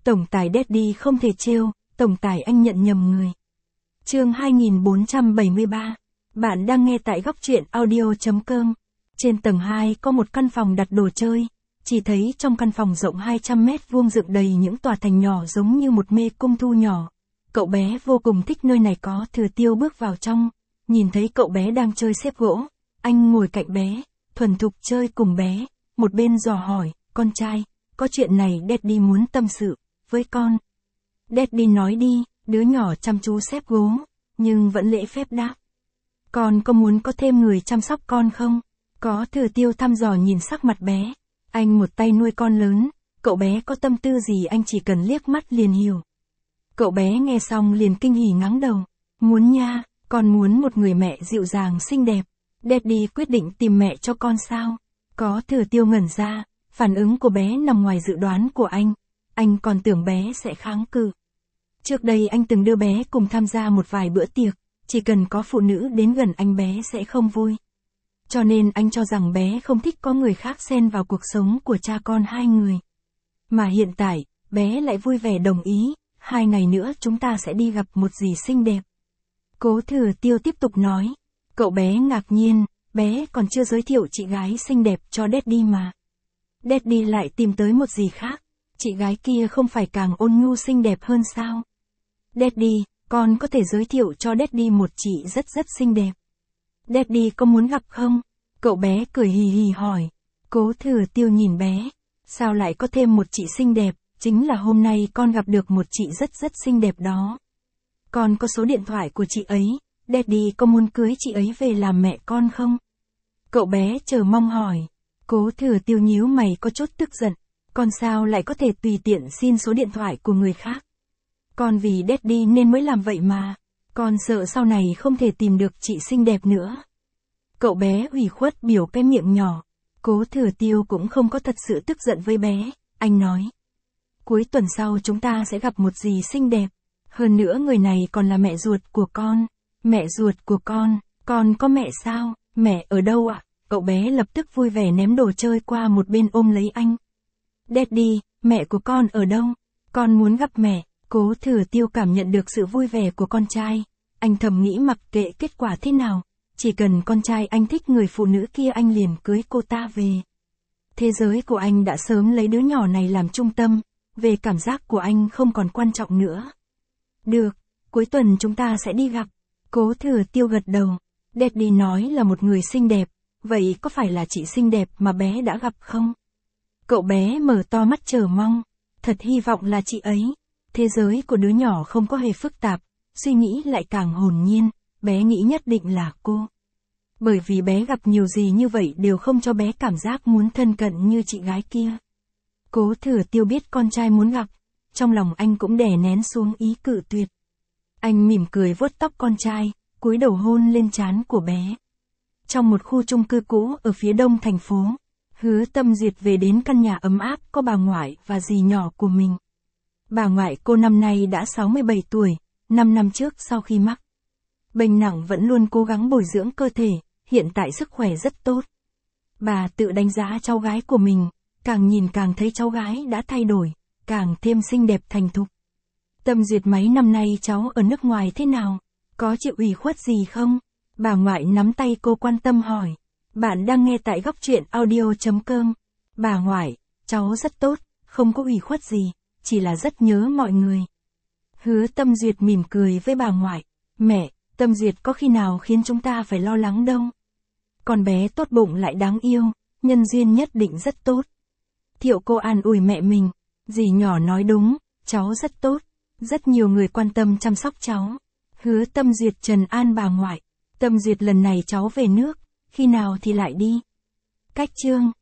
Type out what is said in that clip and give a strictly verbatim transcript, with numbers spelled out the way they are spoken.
Tổng tài Daddy không thể trêu, tổng tài anh nhận nhầm người. Chương hai nghìn bốn trăm bảy mươi ba. Bạn đang nghe tại góc truyện audio chấm com. Trên tầng hai có một căn phòng đặt đồ chơi, chỉ thấy trong căn phòng rộng hai trăm mét vuông dựng đầy những tòa thành nhỏ giống như một mê cung thu nhỏ. Cậu bé vô cùng thích nơi này. Có Thừa Tiêu bước vào trong, nhìn thấy cậu bé đang chơi xếp gỗ, anh ngồi cạnh bé, thuần thục chơi cùng bé, một bên dò hỏi, con trai, có chuyện này Daddy muốn tâm sự với con. Daddy nói đi, đứa nhỏ chăm chú xếp gỗ, nhưng vẫn lễ phép đáp. Con có muốn có thêm người chăm sóc con không? Có Thừa Tiêu thăm dò nhìn sắc mặt bé. Anh một tay nuôi con lớn, cậu bé có tâm tư gì anh chỉ cần liếc mắt liền hiểu. Cậu bé nghe xong liền kinh hỉ ngáng đầu. Muốn nha, con muốn một người mẹ dịu dàng xinh đẹp. Daddy quyết định tìm mẹ cho con sao? Có Thừa Tiêu ngẩn ra, phản ứng của bé nằm ngoài dự đoán của anh. Anh còn tưởng bé sẽ kháng cự. Trước đây anh từng đưa bé cùng tham gia một vài bữa tiệc, chỉ cần có phụ nữ đến gần anh bé sẽ không vui. Cho nên anh cho rằng bé không thích có người khác xen vào cuộc sống của cha con hai người. Mà hiện tại, bé lại vui vẻ đồng ý, hai ngày nữa chúng ta sẽ đi gặp một dì xinh đẹp. Cố Thừa Tiêu tiếp tục nói. Cậu bé ngạc nhiên, bé còn chưa giới thiệu chị gái xinh đẹp cho Daddy mà. Daddy lại tìm tới một dì khác, chị gái kia không phải càng ôn nhu xinh đẹp hơn sao? Daddy, con có thể giới thiệu cho Daddy một chị rất rất xinh đẹp. Daddy có muốn gặp không? Cậu bé cười hì hì hỏi. Cố Thừa Tiêu nhìn bé. Sao lại có thêm một chị xinh đẹp? Chính là hôm nay con gặp được một chị rất rất xinh đẹp đó. Con có số điện thoại của chị ấy. Daddy có muốn cưới chị ấy về làm mẹ con không? Cậu bé chờ mong hỏi. Cố Thừa Tiêu nhíu mày có chút tức giận. Con sao lại có thể tùy tiện xin số điện thoại của người khác? Con vì Daddy nên mới làm vậy mà. Con sợ sau này không thể tìm được chị xinh đẹp nữa. Cậu bé ủy khuất biểu cái miệng nhỏ. Cố Thừa Tiêu cũng không có thật sự tức giận với bé. Anh nói. Cuối tuần sau chúng ta sẽ gặp một dì xinh đẹp. Hơn nữa người này còn là mẹ ruột của con. Mẹ ruột của con, con có mẹ sao? Mẹ ở đâu ạ? Cậu bé lập tức vui vẻ ném đồ chơi qua một bên ôm lấy anh. Daddy, mẹ của con ở đâu? Con muốn gặp mẹ. Cố Thừa Tiêu cảm nhận được sự vui vẻ của con trai. Anh thầm nghĩ mặc kệ kết quả thế nào, chỉ cần con trai anh thích người phụ nữ kia anh liền cưới cô ta về. Thế giới của anh đã sớm lấy đứa nhỏ này làm trung tâm, về cảm giác của anh không còn quan trọng nữa. Được, cuối tuần chúng ta sẽ đi gặp. Cố Thừa Tiêu gật đầu. Daddy nói là một người xinh đẹp, vậy có phải là chị xinh đẹp mà bé đã gặp không? Cậu bé mở to mắt chờ mong. Thật hy vọng là chị ấy. Thế giới của đứa nhỏ không có hề phức tạp, suy nghĩ lại càng hồn nhiên, bé nghĩ nhất định là cô. Bởi vì bé gặp nhiều gì như vậy đều không cho bé cảm giác muốn thân cận như chị gái kia. Cố Thừa Tiêu biết con trai muốn gặp, trong lòng anh cũng đè nén xuống ý cự tuyệt. Anh mỉm cười vuốt tóc con trai, cúi đầu hôn lên trán của bé. Trong một khu chung cư cũ ở phía đông thành phố, Hứa Tâm Duyệt về đến căn nhà ấm áp có bà ngoại và dì nhỏ của mình. Bà ngoại cô năm nay đã sáu mươi bảy tuổi, năm năm trước sau khi mắc bệnh nặng vẫn luôn cố gắng bồi dưỡng cơ thể, hiện tại sức khỏe rất tốt. Bà tự đánh giá cháu gái của mình, càng nhìn càng thấy cháu gái đã thay đổi, càng thêm xinh đẹp thành thục. Tâm Duyệt mấy năm nay cháu ở nước ngoài thế nào? Có chịu ủy khuất gì không? Bà ngoại nắm tay cô quan tâm hỏi. Bạn đang nghe tại góc truyện audio chấm com. Bà ngoại, cháu rất tốt, không có ủy khuất gì, chỉ là rất nhớ mọi người. Hứa Tâm Duyệt mỉm cười với bà ngoại. Mẹ, Tâm Duyệt có khi nào khiến chúng ta phải lo lắng đâu. Con bé tốt bụng lại đáng yêu, nhân duyên nhất định rất tốt. Thiệu cô an ủi mẹ mình. Dì nhỏ nói đúng, cháu rất tốt. Rất nhiều người quan tâm chăm sóc cháu. Hứa Tâm Duyệt trần an bà ngoại. Tâm Duyệt lần này cháu về nước, khi nào thì lại đi? Cách chương.